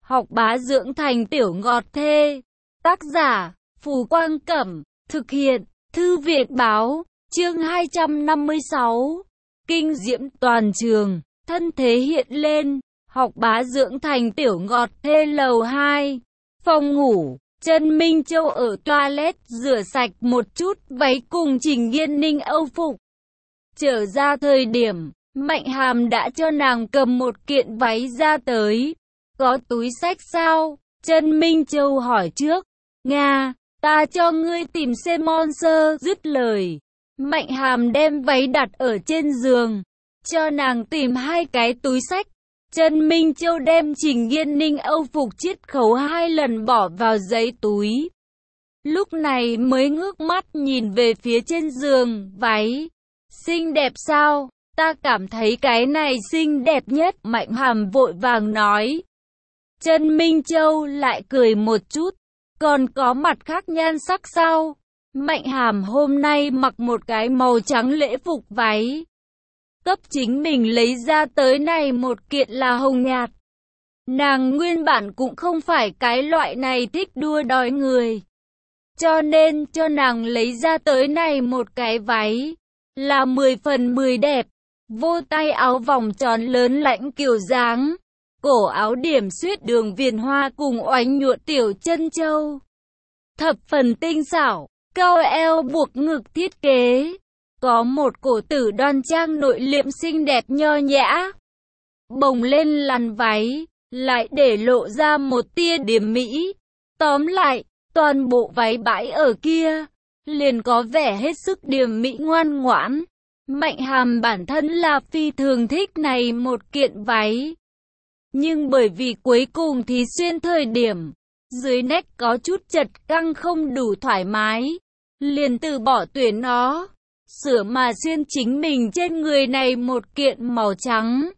học bá dưỡng thành tiểu ngọt thê. Tác giả, Phù Quang Cẩm, thực hiện, Thư viện Báo, chương 256. Kinh diễm toàn trường, thân thế hiện lên, học bá dưỡng thành tiểu ngọt thê lầu 2. Phòng ngủ, Trần Minh Châu ở toilet rửa sạch một chút váy cùng Trình Yên Ninh âu phục. Trở ra thời điểm, Mạnh Hàm đã cho nàng cầm một kiện váy ra tới. Có túi xách sao? Trần Minh Châu hỏi trước. Nga, ta cho ngươi tìm sponsor. Dứt lời, Mạnh Hàm đem váy đặt ở trên giường, cho nàng tìm 2 cái túi xách. Trần Minh Châu đem Trình Yên Ninh âu phục chiết khấu 2 lần bỏ vào giấy túi. Lúc này mới ngước mắt nhìn về phía trên giường, váy. Xinh đẹp sao? Ta cảm thấy cái này xinh đẹp nhất. Mạnh Hàm vội vàng nói. Trần Minh Châu lại cười một chút. Còn có mặt khác nhan sắc sao? Mạnh Hàm hôm nay mặc một cái màu trắng lễ phục váy. Cấp chính mình lấy ra tới này một kiện là hồng nhạt. Nàng nguyên bản cũng không phải cái loại này thích đua đòi người. Cho nên cho nàng lấy ra tới này một cái váy. Là 10 phần 10 đẹp. Vô tay áo vòng tròn lớn lãnh kiểu dáng. Cổ áo điểm xuyết đường viền hoa cùng oánh nhuộm tiểu chân châu. Thập phần tinh xảo, cao eo buộc ngực thiết kế. Có một cổ tử đoan trang nội liệm xinh đẹp nho nhã. Bồng lên làn váy, lại để lộ ra một tia điểm mỹ. Tóm lại, toàn bộ váy bãi ở kia, liền có vẻ hết sức điểm mỹ ngoan ngoãn. Mạnh Hàm bản thân là phi thường thích này một kiện váy. Nhưng bởi vì cuối cùng thì xuyên thời điểm, dưới nách có chút chật căng không đủ thoải mái, liền từ bỏ tuyển nó, sửa mà xuyên chính mình trên người này một kiện màu trắng.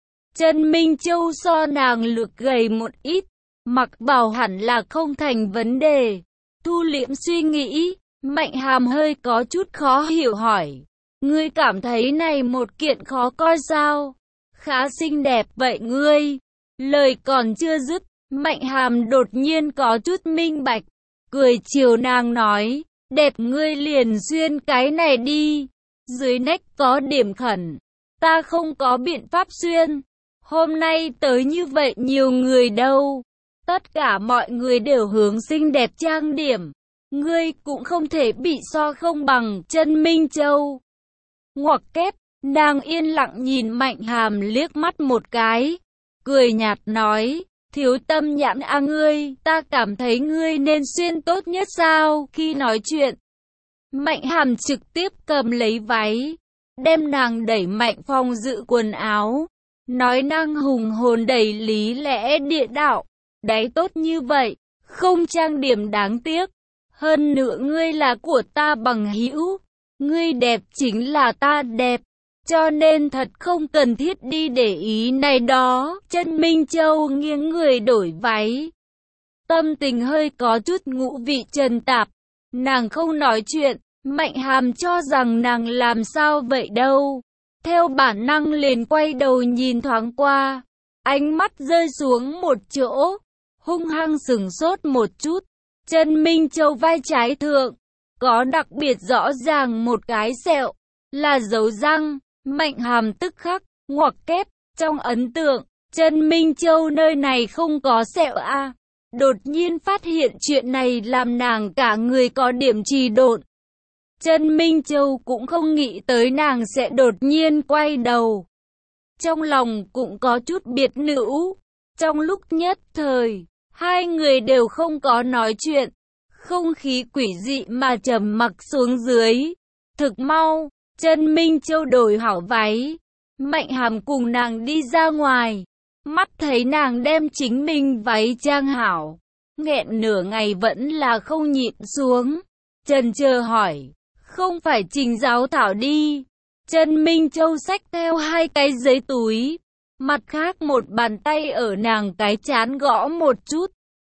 Trần Minh Châu so nàng lược gầy một ít, mặc bảo hẳn là không thành vấn đề. Thu liễm suy nghĩ, Mạnh Hàm hơi có chút khó hiểu hỏi. Ngươi cảm thấy này một kiện khó coi sao? Khá xinh đẹp vậy ngươi. Lời còn chưa dứt, Mạnh Hàm đột nhiên có chút minh bạch, cười chiều nàng nói, đẹp ngươi liền xuyên cái này đi. Dưới nách có điểm khẩn, ta không có biện pháp xuyên. Hôm nay tới như vậy nhiều người đâu. Tất cả mọi người đều hướng xinh đẹp trang điểm. Ngươi cũng không thể bị so không bằng. Trần Minh Châu ngoặc kép, nàng yên lặng nhìn Mạnh Hàm liếc mắt một cái, cười nhạt nói, thiếu tâm nhãn a ngươi, ta cảm thấy ngươi nên xuyên tốt nhất sao. Khi nói chuyện, Mạnh Hàm trực tiếp cầm lấy váy, đem nàng đẩy mạnh phòng giữ quần áo, nói năng hùng hồn đầy lý lẽ địa đạo, đáy tốt như vậy, không trang điểm đáng tiếc. Hơn nữa ngươi là của ta bằng hữu, ngươi đẹp chính là ta đẹp, cho nên thật không cần thiết đi để ý này đó. Trần Minh Châu nghiêng người đổi váy, tâm tình hơi có chút ngũ vị trần tạp, nàng không nói chuyện. Mạnh Hàm cho rằng nàng làm sao vậy đâu, theo bản năng liền quay đầu nhìn thoáng qua, ánh mắt rơi xuống một chỗ, hung hăng sửng sốt một chút. Trần Minh Châu vai trái thượng có đặc biệt rõ ràng một cái sẹo, là dấu răng. Mạnh Hàm tức khắc ngoặc kép, trong ấn tượng Trần Minh Châu nơi này không có sẹo a. Đột nhiên phát hiện chuyện này làm nàng cả người có điểm trì độn. Trần Minh Châu cũng không nghĩ tới nàng sẽ đột nhiên quay đầu, trong lòng cũng có chút biệt nữ. Trong lúc nhất thời, hai người đều không có nói chuyện, không khí quỷ dị mà trầm mặc xuống dưới. Thực mau, Trần Minh Châu đổi hảo váy, Mạnh Hàm cùng nàng đi ra ngoài, mắt thấy nàng đem chính mình váy trang hảo, nghẹn nửa ngày vẫn là không nhịn xuống, chần chờ hỏi, không phải Trình Giáo Thảo đi. Trần Minh Châu xách theo 2 cái giấy túi, mặt khác một bàn tay ở nàng cái trán gõ một chút.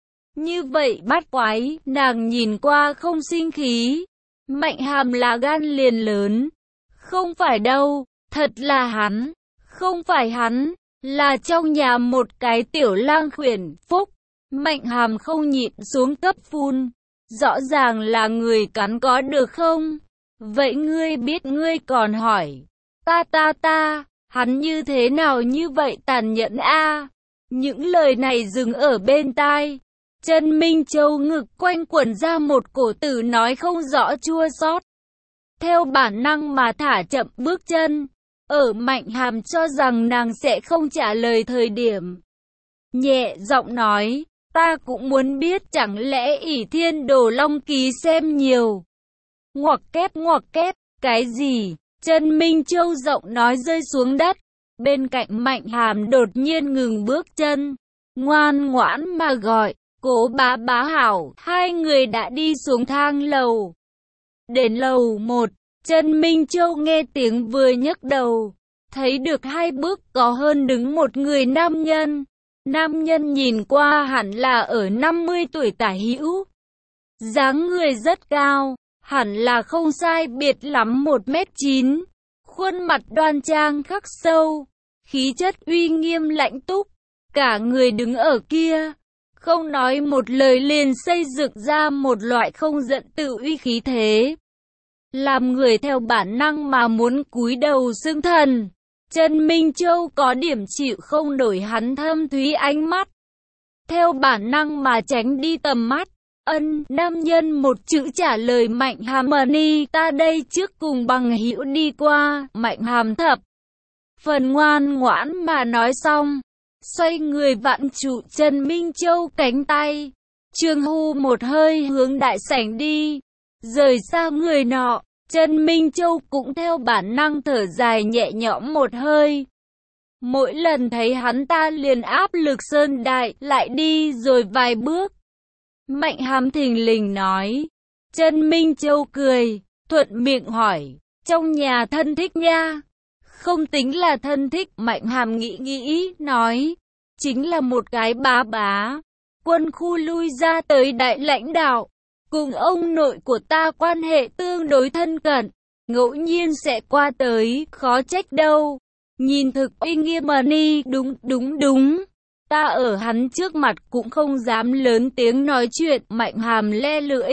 Như vậy bắt quái, nàng nhìn qua không sinh khí. Mạnh Hàm là gan liền lớn. Không phải đâu, thật là hắn, không phải hắn. là trong nhà một cái tiểu lang khuyển phúc. Mạnh Hàm không nhịn xuống cấp phun. Rõ ràng là người cắn có được không? Vậy ngươi biết ngươi còn hỏi. Ta, hắn như thế nào như vậy tàn nhẫn a? Những lời này dừng ở bên tai. Trần Minh Châu ngực quanh quẩn ra một cổ tử nói không rõ chua xót. Theo bản năng mà thả chậm bước chân. Ở Mạnh Hàm cho rằng nàng sẽ không trả lời thời điểm. Nhẹ giọng nói, ta cũng muốn biết chẳng lẽ ỷ thiên đồ long ký xem nhiều. Ngoặc kép, cái gì? Trần Minh Châu giọng nói rơi xuống đất. Bên cạnh Mạnh Hàm đột nhiên ngừng bước chân. Ngoan ngoãn mà gọi, Cố bá hảo. Hai người đã đi xuống thang lầu. Đến lầu 1, Trần Minh Châu nghe tiếng vừa nhấc đầu. Thấy được hai bước có hơn đứng một người nam nhân. Nam nhân nhìn qua hẳn là ở 50 tuổi tả hữu. Dáng người rất cao, hẳn là không sai biệt lắm 1m9. Khuôn mặt đoan trang khắc sâu, khí chất uy nghiêm lãnh túc. Cả người đứng ở kia, không nói một lời liền xây dựng ra một loại không giận tự uy khí thế. Làm người theo bản năng mà muốn cúi đầu xưng thần. Trần Minh Châu có điểm chịu không nổi hắn thâm thúy ánh mắt. Theo bản năng mà tránh đi tầm mắt. Nam nhân một chữ trả lời Mạnh Hàm ni, ta đây trước cùng bằng hữu đi qua. Mạnh Hàm thập phần ngoan ngoãn mà nói xong. Xoay người vặn trụ Trần Minh Châu cánh tay. Trương hù một hơi hướng đại sảnh đi. Rời xa người nọ. Trần Minh Châu cũng theo bản năng thở dài nhẹ nhõm một hơi. Mỗi lần thấy hắn ta liền áp lực sơn đại lại đi rồi vài bước. Mạnh Hàm thình lình nói. Trần Minh Châu cười, thuận miệng hỏi, trong nhà thân thích nha. Không tính là thân thích, Mạnh Hàm nghĩ, nói. Chính là một cái bá. Quân khu lui ra tới đại lãnh đạo. Cùng ông nội của ta quan hệ tương đối thân cận, ngẫu nhiên sẽ qua tới, khó trách đâu. Nhìn thực uy nghiêm ni, đúng. Ta ở hắn trước mặt cũng không dám lớn tiếng nói chuyện, Mạnh Hàm le lưỡi.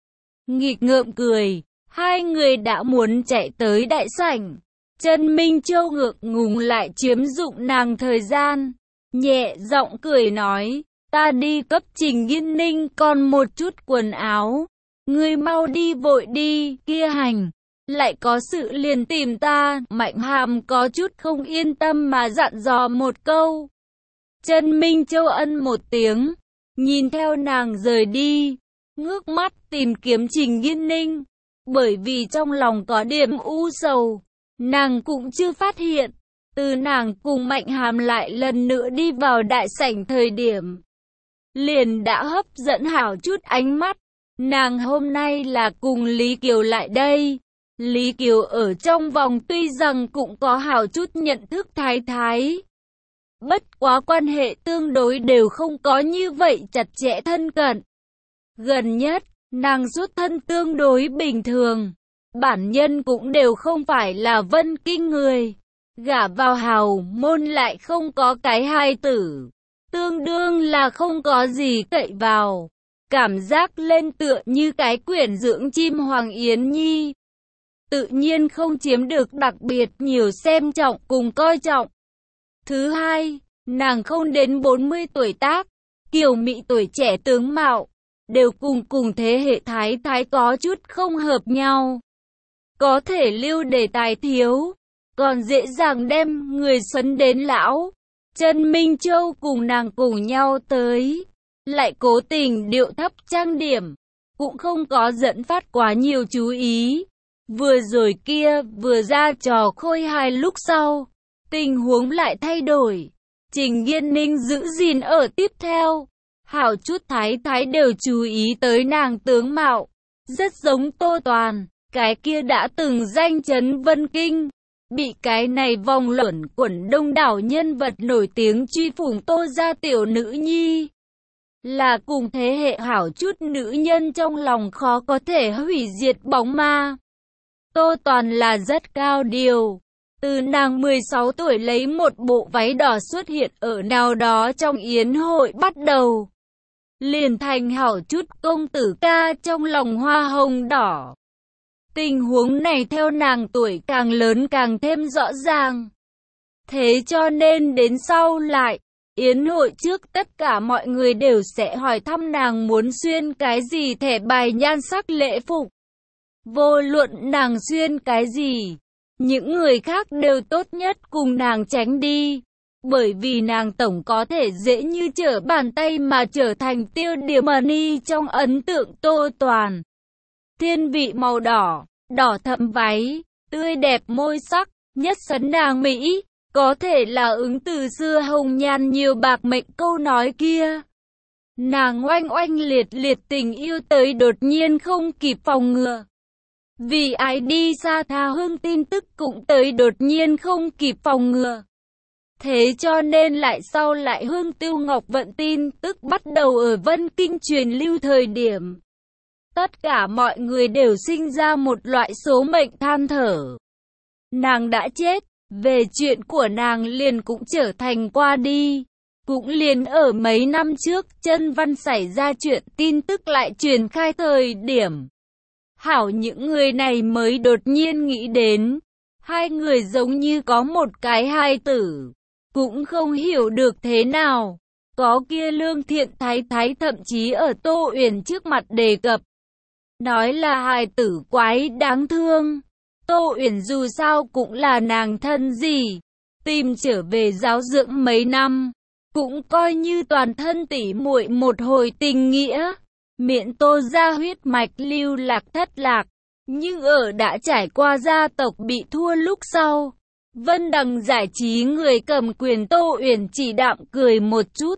Nghịch ngợm cười, hai người đã muốn chạy tới đại sảnh. Trần Minh Châu ngượng ngùng lại chiếm dụng nàng thời gian. Nhẹ giọng cười nói. Ta đi cấp Trình Nghiên Ninh còn một chút quần áo. Ngươi mau đi vội đi, kia hành. Lại có sự liền tìm ta. Mạnh Hàm có chút không yên tâm mà dặn dò một câu. Trần Minh Châu ân một tiếng. Nhìn theo nàng rời đi. Ngước mắt tìm kiếm Trình Nghiên Ninh. Bởi vì trong lòng có điểm u sầu. Nàng cũng chưa phát hiện. Từ nàng cùng Mạnh Hàm lại lần nữa đi vào đại sảnh thời điểm. Liền đã hấp dẫn hảo chút ánh mắt. Nàng hôm nay là cùng Lý Kiều lại đây. Lý Kiều ở trong vòng tuy rằng cũng có hảo chút nhận thức thái. Bất quá quan hệ tương đối đều không có như vậy chặt chẽ thân cận. Gần nhất, nàng xuất thân tương đối bình thường. Bản nhân cũng đều không phải là Vân Kinh người. Gả vào hào môn lại không có cái hài tử. Tương đương là không có gì cậy vào. Cảm giác lên tựa như cái quyển dưỡng chim Hoàng Yến Nhi. Tự nhiên không chiếm được đặc biệt nhiều xem trọng cùng coi trọng. Thứ hai, nàng không đến 40 tuổi tác. Kiều mị tuổi trẻ tướng mạo. Đều cùng thế hệ thái có chút không hợp nhau. Có thể lưu đề tài thiếu. Còn dễ dàng đem người xuân đến lão. Trần Minh Châu cùng nàng cùng nhau tới. Lại cố tình điệu thấp trang điểm. Cũng không có dẫn phát quá nhiều chú ý. Vừa rồi kia vừa ra trò khôi hài lúc sau. Tình huống lại thay đổi. Trình Nghiên Ninh giữ gìn ở tiếp theo. Hảo chút thái đều chú ý tới nàng tướng mạo. Rất giống Tô Toàn. Cái kia đã từng danh chấn Vân Kinh. Bị cái này vòng luẩn quẩn đông đảo nhân vật nổi tiếng truy phủng Tô gia tiểu nữ nhi. Là cùng thế hệ hảo chút nữ nhân trong lòng khó có thể hủy diệt bóng ma. Tô Toàn là rất cao điều. Từ nàng 16 tuổi lấy một bộ váy đỏ xuất hiện ở nào đó trong yến hội bắt đầu, liền thành hảo chút công tử ca trong lòng hoa hồng đỏ. Tình huống này theo nàng tuổi càng lớn càng thêm rõ ràng. Thế cho nên đến sau lại, yến hội trước tất cả mọi người đều sẽ hỏi thăm nàng muốn xuyên cái gì thẻ bài nhan sắc lễ phục. Vô luận nàng xuyên cái gì, những người khác đều tốt nhất cùng nàng tránh đi. Bởi vì nàng tổng có thể dễ như trở bàn tay mà trở thành tiêu điểm money trong ấn tượng Tô Toàn. Thiên vị màu đỏ, đỏ thẫm váy, tươi đẹp môi sắc, nhất sấn nàng Mỹ. Có thể là ứng từ xưa hồng nhan nhiều bạc mệnh câu nói kia. Nàng oanh oanh liệt liệt tình yêu tới đột nhiên không kịp phòng ngừa. Vì ai đi xa tha hương tin tức cũng tới đột nhiên không kịp phòng ngừa. Thế cho nên lại sau lại Hương Tiêu Ngọc Vận tin tức bắt đầu ở Vân Kinh truyền lưu thời điểm. Tất cả mọi người đều sinh ra một loại số mệnh than thở. Nàng đã chết. Về chuyện của nàng liền cũng trở thành qua đi. Cũng liền ở mấy năm trước Chân Văn xảy ra chuyện tin tức lại truyền khai thời điểm. Hảo những người này mới đột nhiên nghĩ đến. Hai người giống như có một cái hài tử. Cũng không hiểu được thế nào. Có kia Lương Thiện Thái Thái thậm chí ở Tô Uyển trước mặt đề cập. Nói là hài tử quái đáng thương. Tô Uyển dù sao cũng là nàng thân gì, tìm trở về giáo dưỡng mấy năm, cũng coi như toàn thân tỉ muội một hồi tình nghĩa, miễn Tô ra huyết mạch lưu lạc thất lạc, nhưng ở đã trải qua gia tộc bị thua lúc sau, Vân Đằng Giải Trí người cầm quyền Tô Uyển chỉ đạm cười một chút,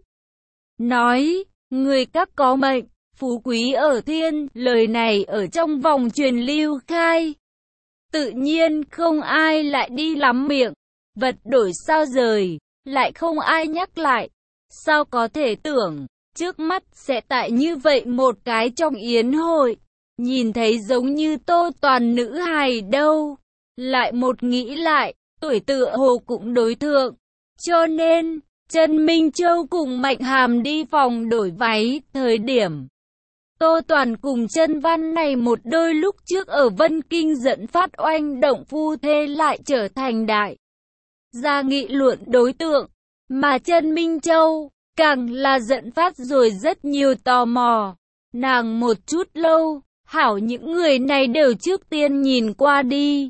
nói, người các có mệnh, phú quý ở thiên, lời này ở trong vòng truyền lưu khai. Tự nhiên không ai lại đi lắm miệng, vật đổi sao rời, lại không ai nhắc lại. Sao có thể tưởng, trước mắt sẽ tại như vậy một cái trong yến hội, nhìn thấy giống như Tô Toàn nữ hài đâu. Lại một nghĩ lại, tuổi tựa hồ cũng đối thượng. Cho nên, Trần Minh Châu cùng Mạnh Hàm đi phòng đổi váy, thời điểm Tô Toàn cùng Chân Văn này một đôi lúc trước ở Vân Kinh dẫn phát oanh động phu thê lại trở thành đại gia nghị luận đối tượng, mà Trần Minh Châu càng là dẫn phát rồi rất nhiều tò mò. Nàng một chút lâu, hảo những người này đều trước tiên nhìn qua đi.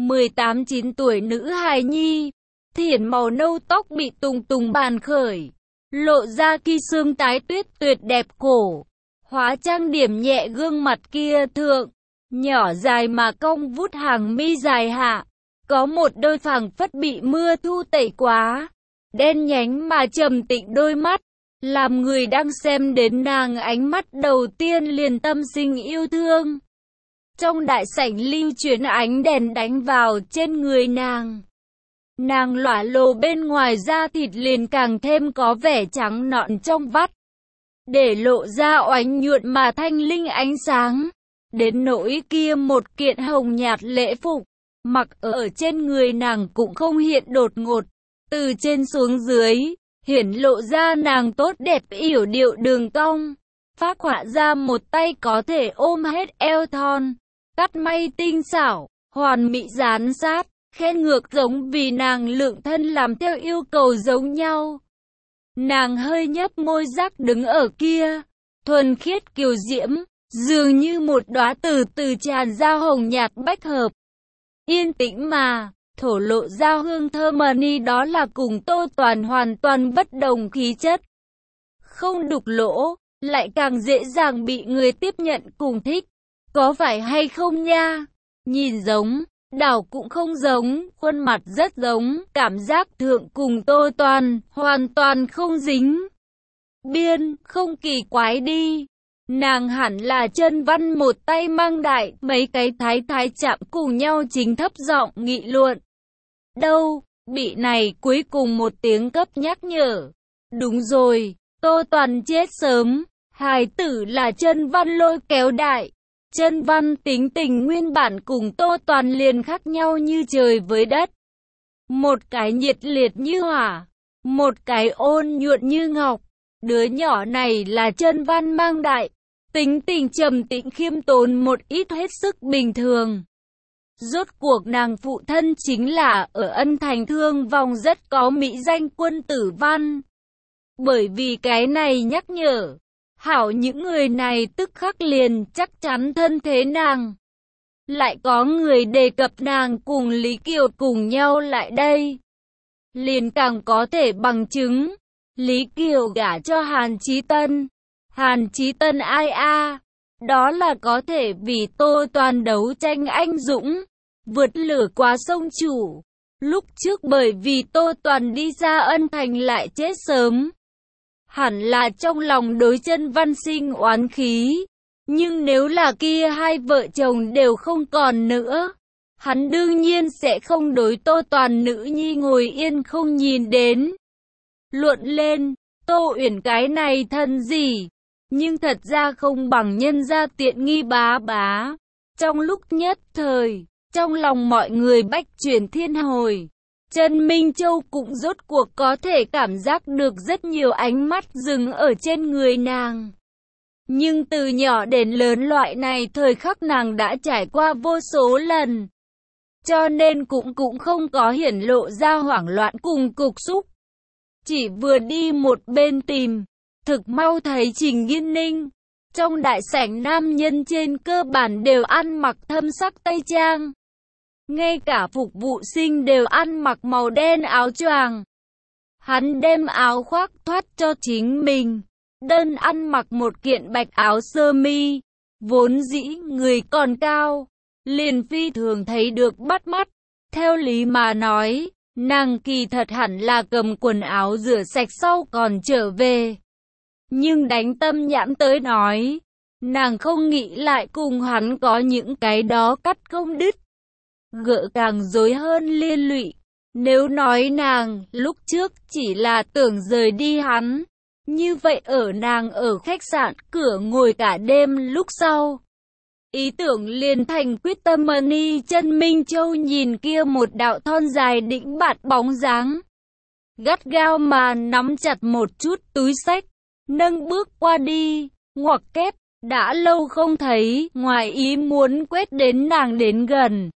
18-9 tuổi nữ hài nhi, thiển màu nâu tóc bị tùng tùng bàn khởi, lộ ra ki xương tái tuyết tuyệt đẹp cổ. Hóa trang điểm nhẹ gương mặt kia thượng, nhỏ dài mà cong vút hàng mi dài hạ, có một đôi phảng phất bị mưa thu tẩy quá, đen nhánh mà trầm tĩnh đôi mắt, làm người đang xem đến nàng ánh mắt đầu tiên liền tâm sinh yêu thương. Trong đại sảnh lưu chuyển ánh đèn đánh vào trên người nàng. Nàng lỏa lồ bên ngoài da thịt liền càng thêm có vẻ trắng nõn trong vắt, để lộ ra oánh nhuận mà thanh linh ánh sáng. Đến nỗi kia một kiện hồng nhạt lễ phục, mặc ở trên người nàng cũng không hiện đột ngột. Từ trên xuống dưới, hiển lộ ra nàng tốt đẹp yểu điệu đường cong. Phác họa ra một tay có thể ôm hết eo thon, cắt may tinh xảo, hoàn mỹ dán sát, khen ngược giống vì nàng lượng thân làm theo yêu cầu giống nhau. Nàng hơi nhấp môi rắc đứng ở kia, thuần khiết kiều diễm, dường như một đóa từ từ tràn ra hồng nhạt bách hợp. Yên tĩnh mà, thổ lộ ra hương thơm ni đó là cùng Tô Toàn hoàn toàn bất đồng khí chất. Không đục lỗ, lại càng dễ dàng bị người tiếp nhận cùng thích. Có phải hay không nha? Nhìn giống, đảo cũng không giống, khuôn mặt rất giống, cảm giác thượng cùng Tô Toàn, hoàn toàn không dính. Biên, không kỳ quái đi. Nàng hẳn là Chân Văn một tay mang đại, mấy cái thái thái chạm cùng nhau chính thấp giọng nghị luận. Đâu, bị này cuối cùng một tiếng cấp nhắc nhở. Đúng rồi, Tô Toàn chết sớm, hài tử là Chân Văn lôi kéo đại. Chân Văn tính tình nguyên bản cùng Tô Toàn liền khác nhau như trời với đất. một cái nhiệt liệt như hỏa, một cái ôn nhuận như ngọc. Đứa nhỏ này là chân văn mang đại, tính tình trầm tĩnh khiêm tốn một ít hết sức bình thường. Rốt cuộc nàng phụ thân chính là ở Ân Thành Thương Vong rất có mỹ danh quân tử văn. Bởi vì cái này nhắc nhở, hảo những người này tức khắc liền chắc chắn thân thế nàng. Lại có người đề cập nàng cùng Lý Kiều cùng nhau lại đây, liền càng có thể bằng chứng. Lý Kiều gả cho Hàn Chí Tân. Hàn Chí Tân ai a? Đó là có thể vì Tô Toàn đấu tranh anh dũng, vượt lửa qua sông chủ. Lúc trước bởi vì Tô Toàn đi ra Ân Thành lại chết sớm, hẳn là trong lòng đối chân văn sinh oán khí. Nhưng nếu là kia hai vợ chồng đều không còn nữa, hắn đương nhiên sẽ không đối Tô Toàn nữ nhi ngồi yên không nhìn đến. Luận lên, Tô Uyển cái này thân gì, nhưng thật ra không bằng nhân gia tiện nghi bá bá. Trong lúc nhất thời, trong lòng mọi người bách chuyển thiên hồi, Trần Minh Châu cũng rốt cuộc có thể cảm giác được rất nhiều ánh mắt dừng ở trên người nàng. Nhưng từ nhỏ đến lớn loại này thời khắc nàng đã trải qua vô số lần, cho nên cũng không có hiển lộ ra hoảng loạn cùng cục xúc. Chỉ vừa đi một bên tìm, thực mau thấy Trình Nghiên Ninh. Trong đại sảnh nam nhân trên cơ bản đều ăn mặc thâm sắc tây trang. Ngay cả phục vụ sinh đều ăn mặc màu đen áo choàng. Hắn đem áo khoác thoát cho chính mình, đơn ăn mặc một kiện bạch áo sơ mi. Vốn dĩ người còn cao, liền phi thường thấy được bắt mắt. Theo lý mà nói, nàng kỳ thật hẳn là cầm quần áo rửa sạch sau còn trở về. Nhưng đánh tâm nhãn tới nói, nàng không nghĩ lại cùng hắn có những cái đó cắt không đứt, gỡ càng rối hơn liên lụy. Nếu nói nàng lúc trước chỉ là tưởng rời đi hắn, như vậy ở nàng ở khách sạn cửa ngồi cả đêm lúc sau, ý tưởng liền thành quyết tâm. Mani Chân Minh Châu nhìn kia một đạo thon dài đĩnh bạt bóng dáng, gắt gao mà nắm chặt một chút túi xách, nâng bước qua đi, ngoặc kép, đã lâu không thấy, ngoài ý muốn quét đến nàng đến gần.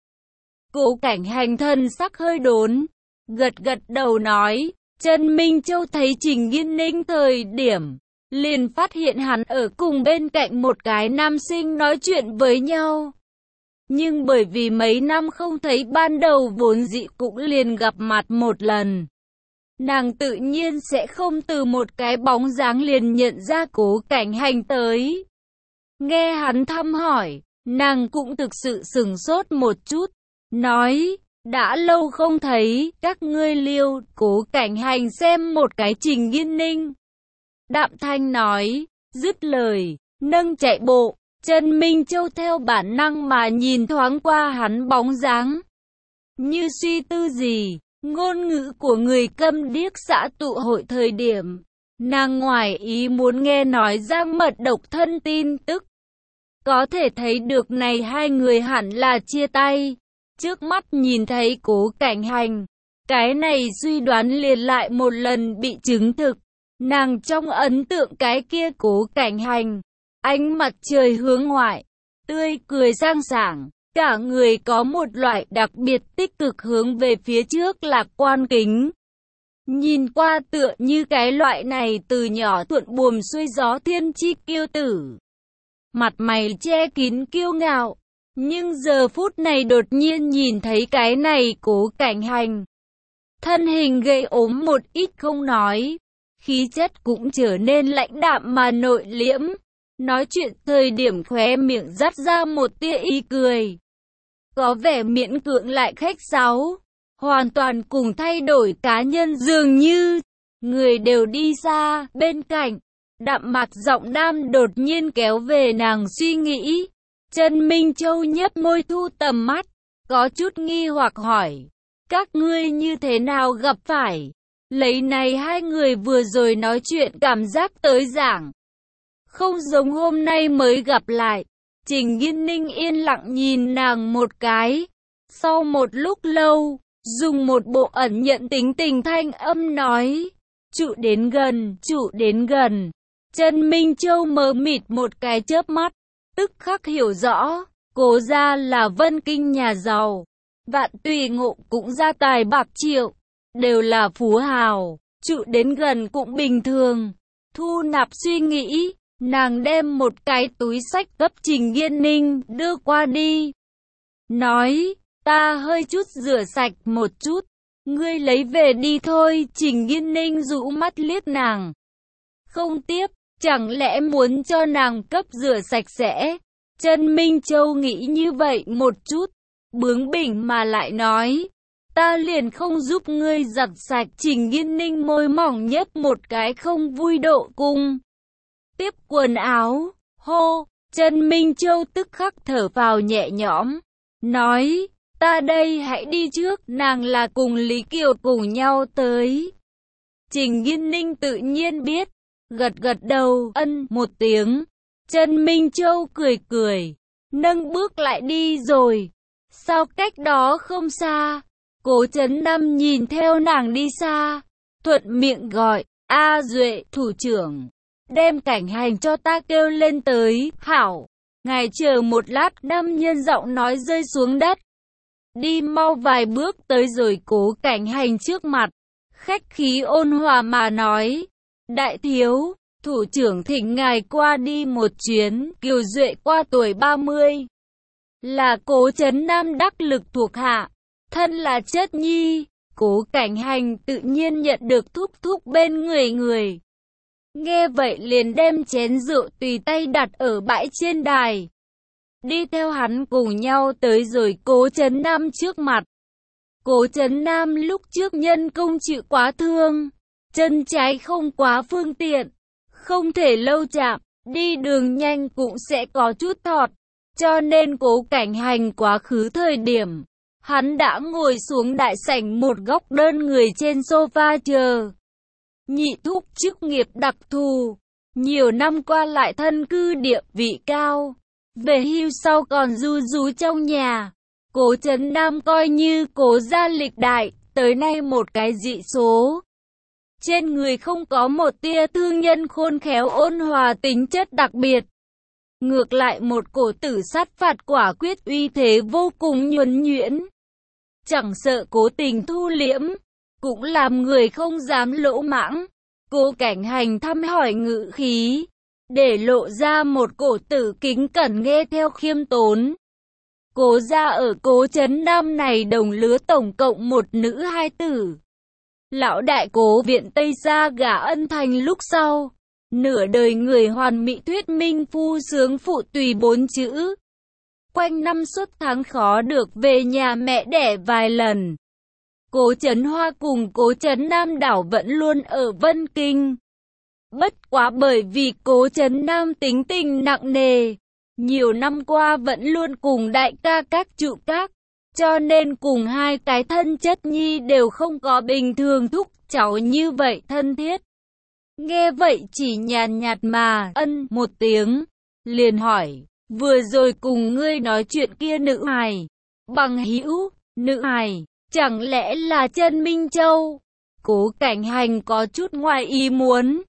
Cố Cảnh Hành thân sắc hơi đốn, gật đầu nói, Trần Minh Châu thấy Trình Nghiên Ninh thời điểm, liền phát hiện hắn ở cùng bên cạnh một cái nam sinh nói chuyện với nhau. Nhưng bởi vì mấy năm không thấy, ban đầu vốn dĩ cũng liền gặp mặt một lần, nàng tự nhiên sẽ không từ một cái bóng dáng liền nhận ra Cố Cảnh Hành tới. Nghe hắn thăm hỏi, nàng cũng thực sự sửng sốt một chút, nói, đã lâu không thấy, các ngươi liêu. Cố Cảnh Hành xem một cái Trình Nghiên Ninh, đạm thanh nói, dứt lời, nâng chạy bộ. Trần Minh Châu theo bản năng mà nhìn thoáng qua hắn bóng dáng, như suy tư gì. Ngôn ngữ của người câm điếc xã tụ hội thời điểm, nàng ngoài ý muốn nghe nói Giang Mật độc thân tin tức. Có thể thấy được này hai người hẳn là chia tay. Trước mắt nhìn thấy Cố Cảnh Hành, cái này suy đoán liền lại một lần bị chứng thực. Nàng trong ấn tượng cái kia Cố Cảnh Hành, ánh mặt trời hướng ngoại, tươi cười sang sảng, cả người có một loại đặc biệt tích cực hướng về phía trước lạc quan kính. Nhìn qua tựa như cái loại này từ nhỏ thuận buồm xuôi gió thiên chi kiêu tử, mặt mày che kín kiêu ngạo. Nhưng giờ phút này đột nhiên nhìn thấy cái này Cố Cảnh Hành, thân hình gầy ốm một ít không nói, khí chất cũng trở nên lãnh đạm mà nội liễm. Nói chuyện thời điểm khóe miệng dắt ra một tia ý cười, có vẻ miễn cưỡng lại khách sáo, hoàn toàn cùng thay đổi cá nhân dường như. Người đều đi xa, bên cạnh, đạm mạc giọng nam đột nhiên kéo về nàng suy nghĩ. Trần Minh Châu nhếch môi thu tầm mắt, có chút nghi hoặc hỏi, các ngươi như thế nào gặp phải? Lấy này hai người vừa rồi nói chuyện cảm giác tới giảng, không giống hôm nay mới gặp lại. Trình Nghiên Ninh yên lặng nhìn nàng một cái, sau một lúc lâu, dùng một bộ ẩn nhận tính tình thanh âm nói, trụ đến gần, trụ đến gần. Trần Minh Châu mờ mịt một cái chớp mắt, tức khắc hiểu rõ, Cố gia là Vân Kinh nhà giàu, Vạn Tùy Ngộ cũng gia tài bạc triệu, đều là phú hào, trụ đến gần cũng bình thường. Thu nạp suy nghĩ, nàng đem một cái túi sách cấp Trình Nghiên Ninh đưa qua đi. Nói, ta hơi chút rửa sạch một chút, ngươi lấy về đi thôi. Trình Nghiên Ninh rũ mắt liếc nàng. Không tiếp, chẳng lẽ muốn cho nàng cấp rửa sạch sẽ? Trần Minh Châu nghĩ như vậy một chút, bướng bỉnh mà lại nói, ta liền không giúp ngươi giặt sạch. Trình Nghiên Ninh môi mỏng nhấp một cái không vui độ cung. Tiếp quần áo, hô, Trần Minh Châu tức khắc thở vào nhẹ nhõm, nói, ta đây hãy đi trước. Nàng là cùng Lý Kiều cùng nhau tới. Trình Nghiên Ninh tự nhiên biết, gật gật đầu, ân một tiếng. Trần Minh Châu cười cười, nâng bước lại đi rồi. Sau cách đó không xa, Cố Trấn Nam nhìn theo nàng đi xa, thuận miệng gọi, A Duệ, thủ trưởng, đem Cảnh Hành cho ta kêu lên tới. Hảo, ngài chờ một lát. Nam nhân giọng nói rơi xuống đất. Đi mau vài bước tới rồi Cố Cảnh Hành trước mặt, khách khí ôn hòa mà nói, đại thiếu, thủ trưởng thỉnh ngài qua đi một chuyến. Kiều Duệ qua tuổi 30, là Cố Trấn Nam đắc lực thuộc hạ, thân là chất nhi. Cố Cảnh Hành tự nhiên nhận được thúc thúc bên người. Nghe vậy liền đem chén rượu tùy tay đặt ở bãi trên đài, đi theo hắn cùng nhau tới rồi Cố Trấn Nam trước mặt. Cố Trấn Nam lúc trước nhân công chịu quá thương, chân trái không quá phương tiện, không thể lâu chạm, đi đường nhanh cũng sẽ có chút thọt, cho nên Cố Cảnh Hành quá khứ thời điểm, hắn đã ngồi xuống đại sảnh một góc đơn người trên sofa chờ. Nhị thúc chức nghiệp đặc thù, nhiều năm qua lại thân cư địa vị cao, về hưu sau còn ru rú trong nhà. Cố Trấn Nam coi như Cố gia lịch đại, tới nay một cái dị số. Trên người không có một tia thương nhân khôn khéo ôn hòa tính chất đặc biệt. Ngược lại một cổ tử sát phạt quả quyết uy thế vô cùng nhuần nhuyễn. Chẳng sợ cố tình thu liễm, cũng làm người không dám lỗ mãng. Cố Cảnh Hành thăm hỏi ngữ khí, để lộ ra một cổ tử kính cẩn nghe theo khiêm tốn. Cố gia ở Cố Trấn Nam này đồng lứa tổng cộng một nữ hai tử. Lão đại Cố viện Tây gia gả Ân Thành lúc sau, nửa đời người hoàn mỹ thuyết minh phu sướng phụ tùy 4 chữ. Quanh năm suốt tháng khó được về nhà mẹ đẻ vài lần. Cố Trấn Hoa cùng Cố Trấn Nam đảo vẫn luôn ở Vân Kinh. Bất quá bởi vì Cố Trấn Nam tính tình nặng nề, nhiều năm qua vẫn luôn cùng đại ca các trụ các, cho nên cùng hai cái thân chất nhi đều không có bình thường thúc cháu như vậy thân thiết. Nghe vậy chỉ nhàn nhạt mà ân một tiếng, liền hỏi, vừa rồi cùng ngươi nói chuyện kia nữ hài, bằng hữu, nữ hài, chẳng lẽ là Trần Minh Châu? Cố Cảnh Hành có chút ngoài ý muốn,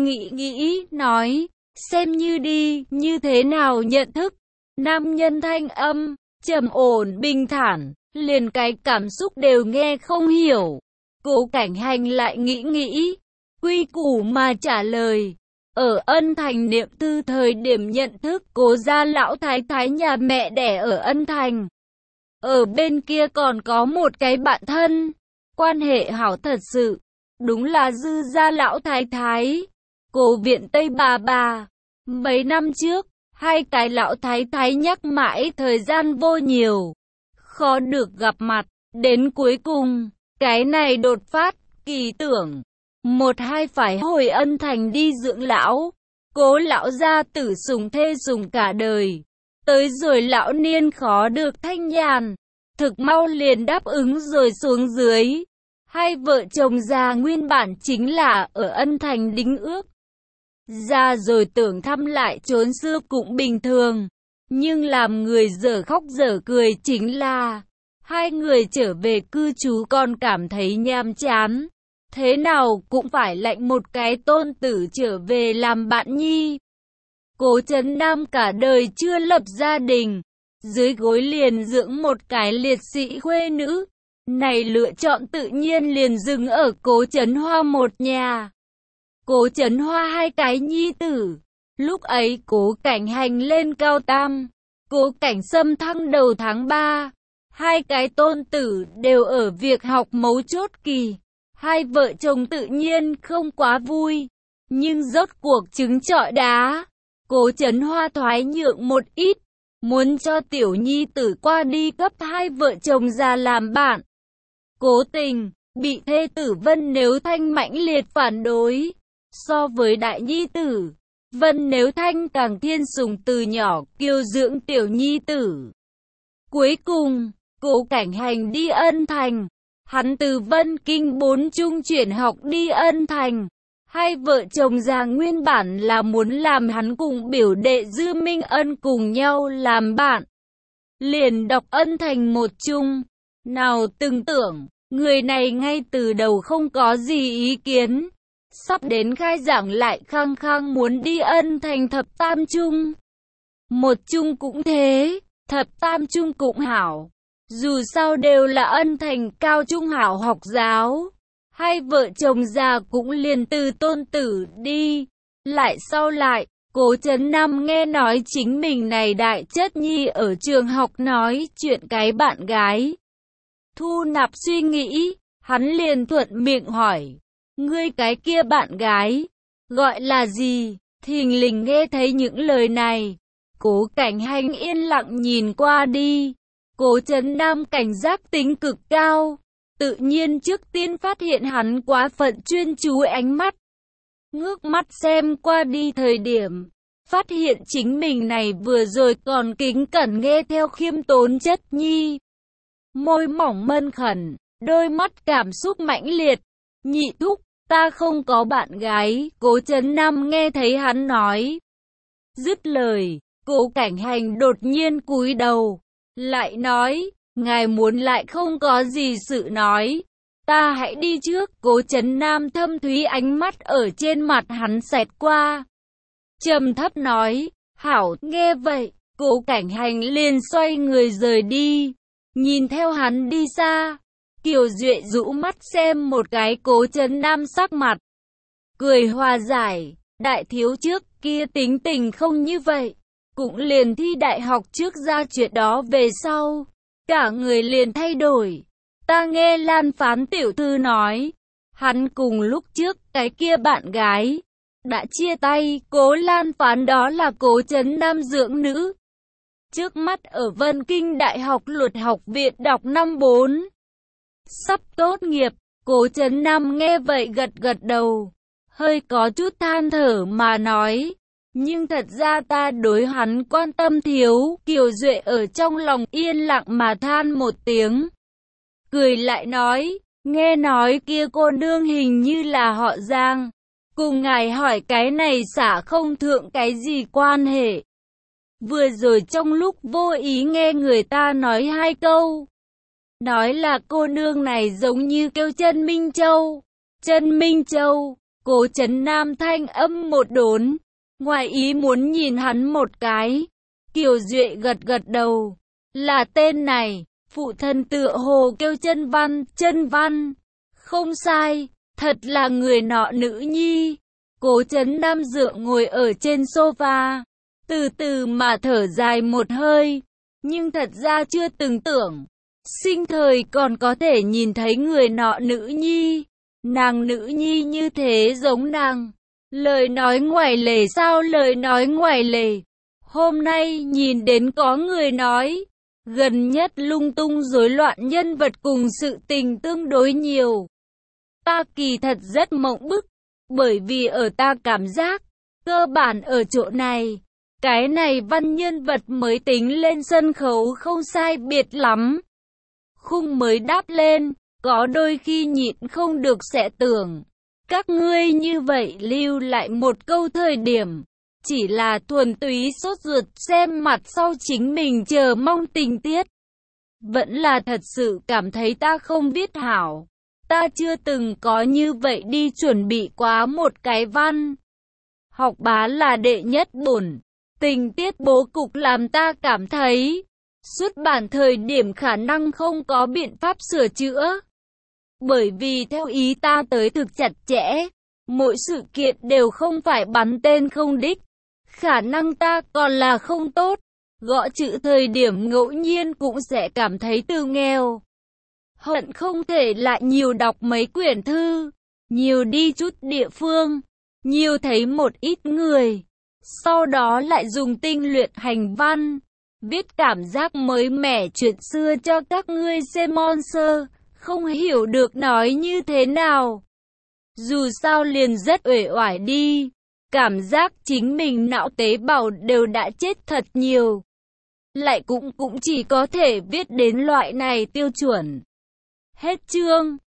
nghĩ, nói, xem như đi, như thế nào nhận thức? Nam nhân thanh âm, trầm ổn bình thản, liền cái cảm xúc đều nghe không hiểu. Cố Cảnh Hành lại nghĩ, quy củ mà trả lời. Ở Ân Thành niệm thư thời điểm nhận thức Cố gia lão thái thái nhà mẹ đẻ ở Ân Thành. Ở bên kia còn có một cái bạn thân, quan hệ hảo thật sự, đúng là Dư gia lão thái thái, Cố viện Tây bà. Mấy năm trước, hai cái lão thái thái nhắc mãi thời gian vô nhiều, khó được gặp mặt, đến cuối cùng, cái này đột phát, kỳ tưởng, một hai phải hồi Ân Thành đi dưỡng lão. Cố lão gia tử sủng thê sủng cả đời, tới rồi lão niên khó được thanh nhàn, thực mau liền đáp ứng rồi xuống dưới. Hai vợ chồng già nguyên bản chính là ở Ân Thành đính ước, ra rồi tưởng thăm lại chốn xưa cũng bình thường, nhưng làm người dở khóc dở cười chính là Hai người trở về cư trú còn cảm thấy nhàm chán. Thế nào cũng phải lệnh một cái tôn tử trở về làm bạn nhi. Cố Trấn Nam cả đời chưa lập gia đình, dưới gối liền dưỡng một cái liệt sĩ khuê nữ. Này lựa chọn tự nhiên liền dừng ở Cố Trấn Hoa một nhà. Cố Trấn Hoa hai cái nhi tử. Lúc ấy Cố Cảnh Hành lên cao tam, Cố Cảnh Sâm thăng đầu tháng 3. Hai cái tôn tử đều ở việc học mấu chốt kỳ. Hai vợ chồng tự nhiên không quá vui. Nhưng rốt cuộc trứng trọi đá. Cố Trấn Hoa thoái nhượng một ít. Muốn cho tiểu nhi tử qua đi cấp hai vợ chồng già làm bạn. Cố Tình, bị thê tử Vân Nếu Thanh mãnh liệt phản đối. So với đại nhi tử, Vân Nếu Thanh càng thiên sủng từ nhỏ kiêu dưỡng tiểu nhi tử. Cuối cùng, Cố Cảnh Hành đi Ân Thành. Hắn từ Vân Kinh 4 trung chuyển học đi Ân Thành. Hai vợ chồng già nguyên bản là muốn làm hắn cùng biểu đệ Dư Minh Ân cùng nhau làm bạn. Liền đọc Ân Thành một trung. Nào từng tưởng, người này ngay từ đầu không có gì ý kiến. Sắp đến khai giảng lại khăng khăng muốn đi Ân Thành thập tam trung. Một trung cũng thế, thập tam trung cũng hảo. Dù sao đều là Ân Thành cao trung hảo học giáo. Hai vợ chồng già cũng liền từ tôn tử đi. Lại sau lại, Cố Trấn Nam nghe nói chính mình này đại chất nhi ở trường học nói chuyện cái bạn gái. Thu nạp suy nghĩ, hắn liền thuận miệng hỏi. Ngươi cái kia bạn gái, gọi là gì? Thình lình nghe thấy những lời này. Cố Cảnh Hành yên lặng nhìn qua đi. Cố Trấn Nam cảnh giác tính cực cao. Tự nhiên trước tiên phát hiện hắn quá phận chuyên chú ánh mắt. Ngước mắt xem qua đi thời điểm. Phát hiện chính mình này vừa rồi còn kính cẩn nghe theo khiêm tốn chất nhi. Môi mỏng mân khẩn, đôi mắt cảm xúc mãnh liệt. Nhị thúc, ta không có bạn gái. Cố Trấn Nam nghe thấy hắn nói. Dứt lời, Cố Cảnh Hành đột nhiên cúi đầu. Lại nói, ngài muốn lại không có gì sự nói. Ta hãy đi trước. Cố Trấn Nam thâm thúy ánh mắt ở trên mặt hắn xẹt qua. Trầm thấp nói, hảo. Nghe vậy, Cố Cảnh Hành liền xoay người rời đi. Nhìn theo hắn đi xa, Kiều Duệ rũ mắt xem một cái Cố Trấn Nam sắc mặt. Cười hòa giải, đại thiếu trước kia tính tình không như vậy. Cũng liền thi đại học trước ra chuyện đó về sau. Cả người liền thay đổi. Ta nghe Lan Phán tiểu thư nói. Hắn cùng lúc trước cái kia bạn gái đã chia tay. Cố Lan Phán đó là Cố Trấn Nam dưỡng nữ. Trước mắt ở Vân Kinh Đại học Luật học viện đọc năm 4. Sắp tốt nghiệp. Cố Trấn Nam nghe vậy gật gật đầu. Hơi có chút than thở mà nói. Nhưng thật ra ta đối hắn quan tâm thiếu. Kiều Duệ ở trong lòng yên lặng mà than một tiếng. Cười lại nói. Nghe nói kia cô nương hình như là họ Giang. Cùng ngài hỏi cái này xả không thượng cái gì quan hệ. Vừa rồi trong lúc vô ý nghe người ta nói hai câu. Nói là cô nương này giống như kêu Trân Minh Châu. Trân Minh Châu. Cố Trấn Nam thanh âm một đốn. Ngoài ý muốn nhìn hắn một cái. Kiều Duệ gật gật đầu. Là tên này. Phụ thân tựa hồ kêu Trân Văn. Không sai. Thật là người nọ nữ nhi. Cố Trấn Nam dựa ngồi ở trên sofa. Từ từ mà thở dài một hơi. Nhưng thật ra chưa từng tưởng. Sinh thời còn có thể nhìn thấy người nọ nữ nhi. Nàng nữ nhi như thế giống nàng. Lời nói ngoài lề sao lời nói ngoài lề. Hôm nay nhìn đến có người nói. Gần nhất lung tung rối loạn nhân vật cùng sự tình tương đối nhiều. Ta kỳ thật rất mộng bức. Bởi vì ở ta cảm giác. Cơ bản ở chỗ này. Cái này văn nhân vật mới tính lên sân khấu không sai biệt lắm. Khung mới đáp lên. Có đôi khi nhịn không được sẽ tưởng. Các ngươi như vậy lưu lại một câu thời điểm. Chỉ là thuần túy sốt ruột xem mặt sau chính mình chờ mong tình tiết. Vẫn là thật sự cảm thấy ta không viết hảo. Ta chưa từng có như vậy đi chuẩn bị quá một cái văn. Học bá là đệ nhất bổn. Tình tiết bố cục làm ta cảm thấy xuất bản thời điểm khả năng không có biện pháp sửa chữa. Bởi vì theo ý ta tới thực chặt chẽ, mỗi sự kiện đều không phải bắn tên không đích. Khả năng ta còn là không tốt. Gõ chữ thời điểm ngẫu nhiên cũng sẽ cảm thấy từ nghèo. Hận không thể lại nhiều đọc mấy quyển thư, nhiều đi chút địa phương, nhiều thấy một ít người. Sau đó lại dùng tinh luyện hành văn, viết cảm giác mới mẻ chuyện xưa cho các ngươi xem monster, không hiểu được nói như thế nào. Dù sao liền rất uể oải đi, cảm giác chính mình não tế bào đều đã chết thật nhiều. Lại cũng chỉ có thể viết đến loại này tiêu chuẩn. Hết chương.